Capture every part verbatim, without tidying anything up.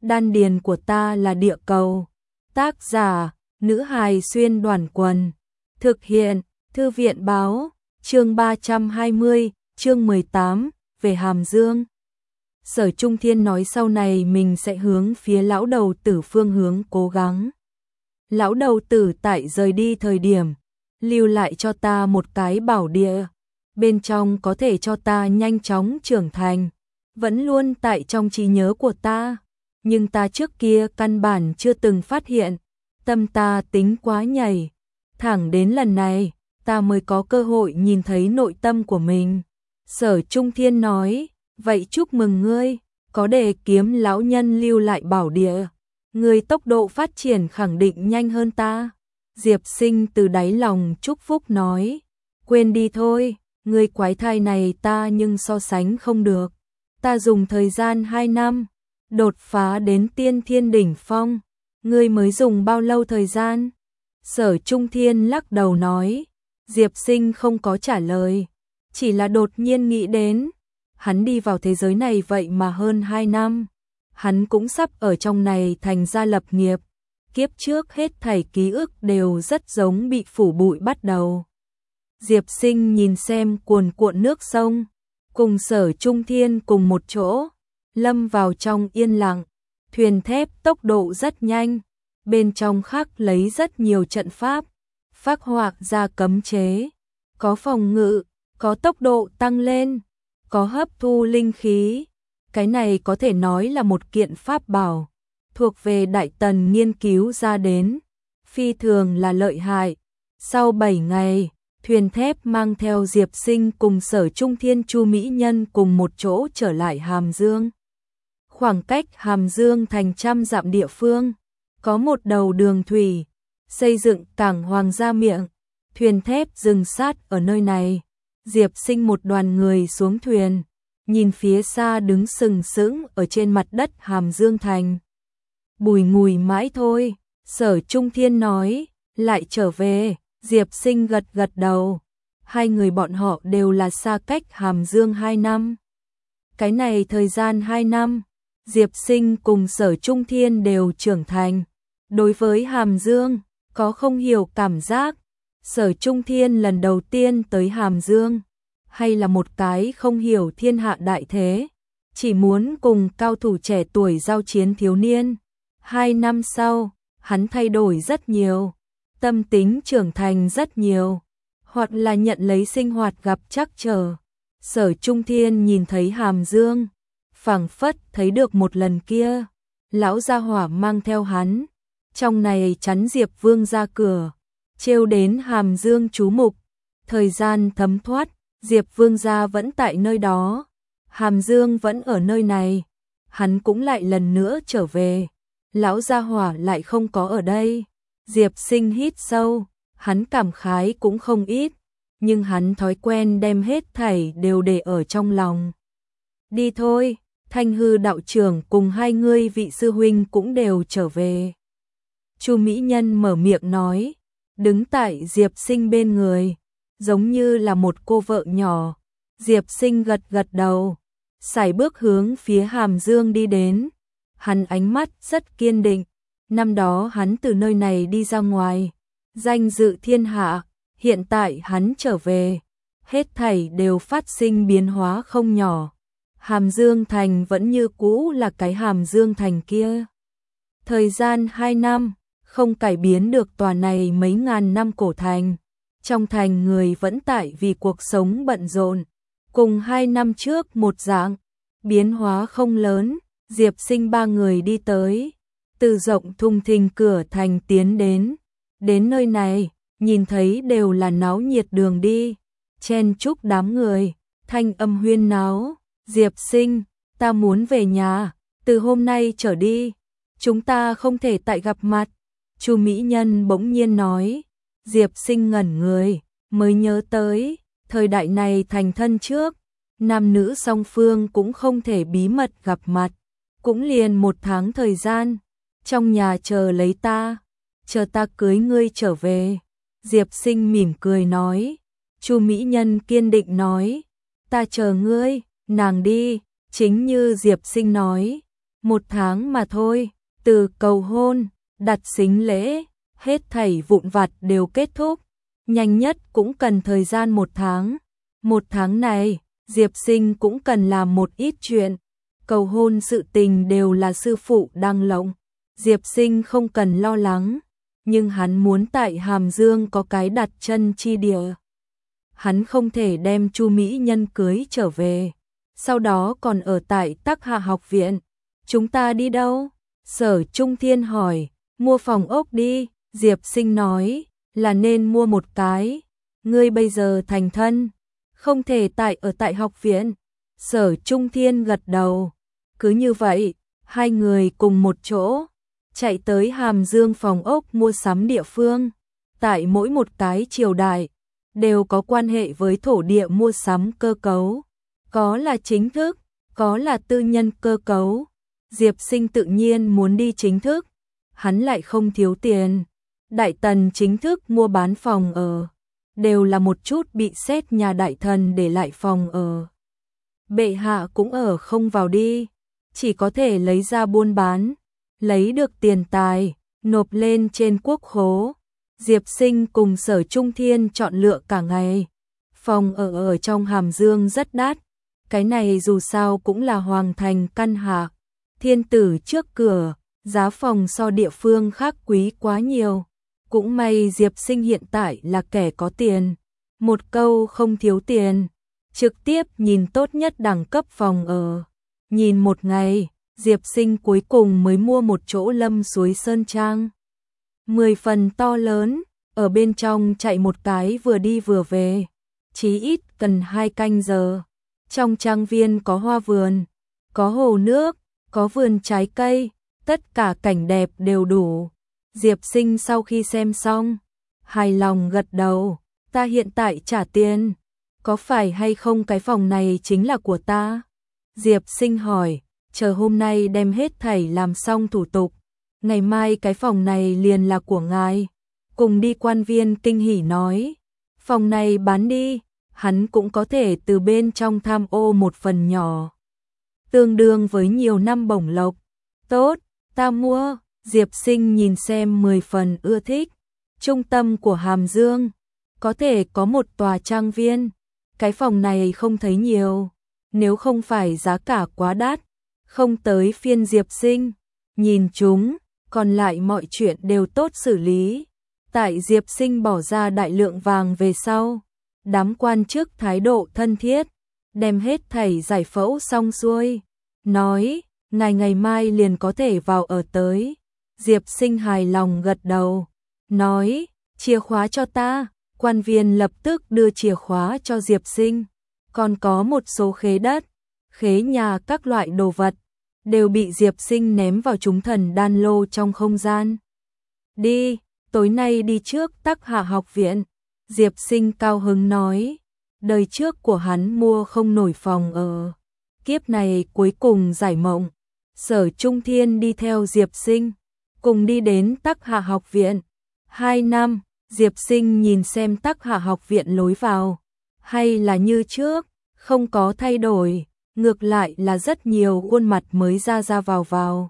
đan điền của ta là địa cầu. Tác giả, nữ hài xuyên đoàn quần. Thực hiện, thư viện báo, chương ba trăm hai mươi, chương mười tám, về Hàm Dương. Sở Trung Thiên nói sau này mình sẽ hướng phía lão đầu tử phương hướng cố gắng. Lão đầu tử tại rời đi thời điểm, lưu lại cho ta một cái bảo địa, bên trong có thể cho ta nhanh chóng trưởng thành, vẫn luôn tại trong trí nhớ của ta, nhưng ta trước kia căn bản chưa từng phát hiện, tâm ta tính quá nhảy, thẳng đến lần này, ta mới có cơ hội nhìn thấy nội tâm của mình. Sở Trung Thiên nói, vậy chúc mừng ngươi, có đề kiếm lão nhân lưu lại bảo địa, ngươi tốc độ phát triển khẳng định nhanh hơn ta. Diệp Sinh từ đáy lòng chúc phúc nói, quên đi thôi, ngươi quái thai này ta nhưng so sánh không được. Ta dùng thời gian hai năm, đột phá đến tiên thiên đỉnh phong, ngươi mới dùng bao lâu thời gian? Sở Trung Thiên lắc đầu nói, Diệp Sinh không có trả lời, chỉ là đột nhiên nghĩ đến, hắn đi vào thế giới này vậy mà hơn hai năm, hắn cũng sắp ở trong này thành gia lập nghiệp, kiếp trước hết thảy ký ức đều rất giống bị phủ bụi bắt đầu. Diệp Sinh nhìn xem cuồn cuộn nước sông, cùng Sở Trung Thiên cùng một chỗ, lâm vào trong yên lặng, thuyền thép tốc độ rất nhanh, bên trong khắc lấy rất nhiều trận pháp, phác họa ra cấm chế, có phòng ngự, có tốc độ tăng lên, có hấp thu linh khí, cái này có thể nói là một kiện pháp bảo, thuộc về Đại Tần nghiên cứu ra đến, phi thường là lợi hại. Sau bảy ngày, thuyền thép mang theo Diệp Sinh cùng Sở Trung Thiên Chu Mỹ Nhân cùng một chỗ trở lại Hàm Dương. Khoảng cách Hàm Dương thành trăm dặm địa phương, có một đầu đường thủy, xây dựng cảng Hoàng gia miệng, thuyền thép dừng sát ở nơi này. Diệp Sinh một đoàn người xuống thuyền, nhìn phía xa đứng sừng sững ở trên mặt đất Hàm Dương thành. Bùi ngùi mãi thôi, Sở Trung Thiên nói, lại trở về. Diệp Sinh gật gật đầu, hai người bọn họ đều là xa cách Hàm Dương hai năm. Cái này thời gian hai năm, Diệp Sinh cùng Sở Trung Thiên đều trưởng thành. Đối với Hàm Dương, có không hiểu cảm giác, Sở Trung Thiên lần đầu tiên tới Hàm Dương, hay là một cái không hiểu thiên hạ đại thế, chỉ muốn cùng cao thủ trẻ tuổi giao chiến thiếu niên. Hai năm sau, hắn thay đổi rất nhiều, tâm tính trưởng thành rất nhiều, hoặc là nhận lấy sinh hoạt gặp trắc trở. Sở Trung Thiên nhìn thấy Hàm Dương, phảng phất thấy được một lần kia, lão gia hỏa mang theo hắn, trong này chắn Diệp Vương ra cửa, trêu đến Hàm Dương chú mục. Thời gian thấm thoát, Diệp Vương gia vẫn tại nơi đó, Hàm Dương vẫn ở nơi này, hắn cũng lại lần nữa trở về, lão gia hỏa lại không có ở đây. Diệp Sinh hít sâu, hắn cảm khái cũng không ít, nhưng hắn thói quen đem hết thảy đều để ở trong lòng. Đi thôi, Thanh Hư đạo trưởng cùng hai ngươi vị sư huynh cũng đều trở về. Chu Mỹ Nhân mở miệng nói, đứng tại Diệp Sinh bên người, giống như là một cô vợ nhỏ. Diệp Sinh gật gật đầu, sải bước hướng phía Hàm Dương đi đến, hắn ánh mắt rất kiên định. Năm đó hắn từ nơi này đi ra ngoài, danh dự thiên hạ, hiện tại hắn trở về, hết thảy đều phát sinh biến hóa không nhỏ. Hàm Dương thành vẫn như cũ là cái Hàm Dương thành kia. Thời gian hai năm, không cải biến được tòa này mấy ngàn năm cổ thành. Trong thành người vẫn tại vì cuộc sống bận rộn, cùng hai năm trước một dạng, biến hóa không lớn. Diệp Sinh ba người đi tới, từ rộng thùng thình cửa thành tiến đến. Đến nơi này, nhìn thấy đều là náo nhiệt đường đi, chen chúc đám người, thanh âm huyên náo. Diệp Sinh, ta muốn về nhà, từ hôm nay trở đi, chúng ta không thể tại gặp mặt. Chu Mỹ Nhân bỗng nhiên nói. Diệp Sinh ngẩn người, mới nhớ tới, thời đại này thành thân trước, nam nữ song phương cũng không thể bí mật gặp mặt, cũng liền một tháng thời gian, trong nhà chờ lấy ta, chờ ta cưới ngươi trở về. Diệp Sinh mỉm cười nói. Chu Mỹ Nhân kiên định nói, ta chờ ngươi. Nàng đi, chính như Diệp Sinh nói, Một tháng mà thôi, từ cầu hôn, đặt sính lễ, hết thảy vụn vặt đều kết thúc. Nhanh nhất cũng cần thời gian một tháng. Một tháng này, Diệp Sinh cũng cần làm một ít chuyện. Cầu hôn sự tình đều là sư phụ đang lộng. Diệp Sinh không cần lo lắng. Nhưng hắn muốn tại Hàm Dương có cái đặt chân chi địa. Hắn không thể đem Chu Mỹ Nhân cưới trở về. Sau đó còn ở tại Tắc Hạ học viện. Chúng ta đi đâu? Sở Trung Thiên hỏi. Mua phòng ốc đi. Diệp Sinh nói là nên mua một cái. Ngươi bây giờ thành thân, không thể tại ở tại học viện. Sở Trung Thiên gật đầu. Cứ như vậy, hai người cùng một chỗ, chạy tới Hàm Dương phòng ốc mua sắm địa phương. Tại mỗi một cái triều đại, đều có quan hệ với thổ địa mua sắm cơ cấu. Có là chính thức, có là tư nhân cơ cấu. Diệp Sinh tự nhiên muốn đi chính thức. Hắn lại không thiếu tiền. Đại tần chính thức mua bán phòng ở, đều là một chút bị xét nhà đại thần để lại phòng ở. Bệ hạ cũng ở không vào đi, chỉ có thể lấy ra buôn bán, lấy được tiền tài, nộp lên trên quốc khố. Diệp Sinh cùng Sở Trung Thiên chọn lựa cả ngày. Phòng ở ở trong Hàm Dương rất đắt, cái này dù sao cũng là hoàng thành căn hạ, thiên tử trước cửa, giá phòng so địa phương khác quý quá nhiều. Cũng may Diệp Sinh hiện tại là kẻ có tiền, một câu không thiếu tiền, trực tiếp nhìn tốt nhất đẳng cấp phòng ở. Nhìn một ngày, Diệp Sinh cuối cùng mới mua một chỗ Lâm Suối Sơn Trang. Mười phần to lớn, ở bên trong chạy một cái vừa đi vừa về, chí ít cần hai canh giờ. Trong trang viên có hoa vườn, có hồ nước, có vườn trái cây, tất cả cảnh đẹp đều đủ. Diệp Sinh sau khi xem xong, hài lòng gật đầu. Ta hiện tại trả tiền, có phải hay không cái phòng này chính là của ta? Diệp Sinh hỏi, chờ hôm nay đem hết thảy làm xong thủ tục, ngày mai cái phòng này liền là của ngài. Cùng đi quan viên kinh hỉ nói, phòng này bán đi, hắn cũng có thể từ bên trong tham ô một phần nhỏ, tương đương với nhiều năm bổng lộc. Tốt, ta mua. Diệp Sinh nhìn xem mười phần ưa thích. Trung tâm của Hàm Dương, có thể có một tòa trang viên. Cái phòng này không thấy nhiều, nếu không phải giá cả quá đắt, không tới phiên Diệp Sinh nhìn chúng, còn lại mọi chuyện đều tốt xử lý. Tại Diệp Sinh bỏ ra đại lượng vàng về sau, đám quan chức thái độ thân thiết, đem hết thảy giải phẫu xong xuôi, nói, ngài ngày mai liền có thể vào ở tới. Diệp Sinh hài lòng gật đầu, nói, chìa khóa cho ta. Quan viên lập tức đưa chìa khóa cho Diệp Sinh, còn có một số khế đất, khế nhà các loại đồ vật, đều bị Diệp Sinh ném vào chúng thần đan lô trong không gian. Đi, tối nay đi trước Tắc Hạ học viện. Diệp Sinh cao hứng nói, đời trước của hắn mua không nổi phòng ở, kiếp này cuối cùng giải mộng. Sở Trung Thiên đi theo Diệp Sinh, cùng đi đến Tắc Hạ học viện. Hai năm, Diệp Sinh nhìn xem Tắc Hạ học viện lối vào, hay là như trước, không có thay đổi, ngược lại là rất nhiều khuôn mặt mới ra ra vào vào.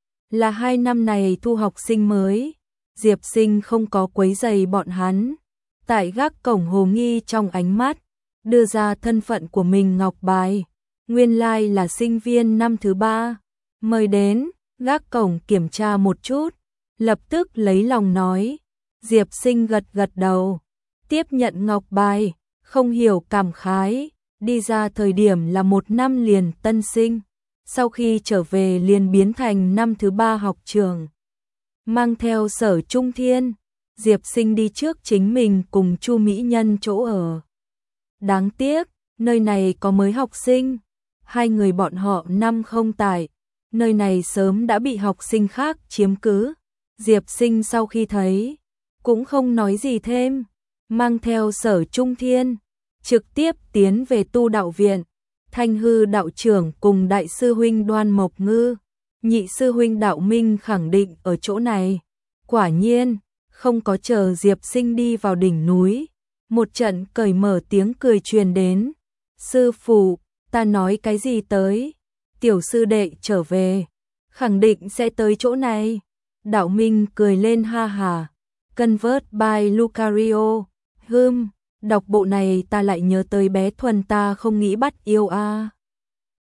Là hai năm này thu học sinh mới, Diệp Sinh không có quấy rầy bọn hắn. Tại gác cổng hồ nghi trong ánh mắt, đưa ra thân phận của mình ngọc bài, nguyên lai là sinh viên năm thứ ba, mời đến. Gác cổng kiểm tra một chút, lập tức lấy lòng nói. Diệp Sinh gật gật đầu, tiếp nhận ngọc bài, không hiểu cảm khái, đi ra thời điểm là một năm liền tân sinh, sau khi trở về liền biến thành năm thứ ba học trường. Mang theo Sở Trung Thiên, Diệp Sinh đi trước chính mình cùng Chu Mỹ Nhân chỗ ở. Đáng tiếc, nơi này có mới học sinh, hai người bọn họ năm không tại. Nơi này sớm đã bị học sinh khác chiếm cứ. Diệp Sinh sau khi thấy, cũng không nói gì thêm, mang theo Sở Trung Thiên, trực tiếp tiến về tu đạo viện. Thanh Hư đạo trưởng cùng đại sư huynh Đoan Mộc Ngư, nhị sư huynh Đạo Minh khẳng định ở chỗ này. Quả nhiên, không có chờ Diệp Sinh đi vào đỉnh núi, một trận cởi mở tiếng cười truyền đến. Sư phụ, ta nói cái gì tới? Tiểu sư đệ trở về. khẳng định sẽ tới chỗ này. Đạo Minh cười lên ha hà. Convert by Lucario. Hừm, đọc bộ này ta lại nhớ tới bé Thuần ta không nghĩ bắt yêu a. À.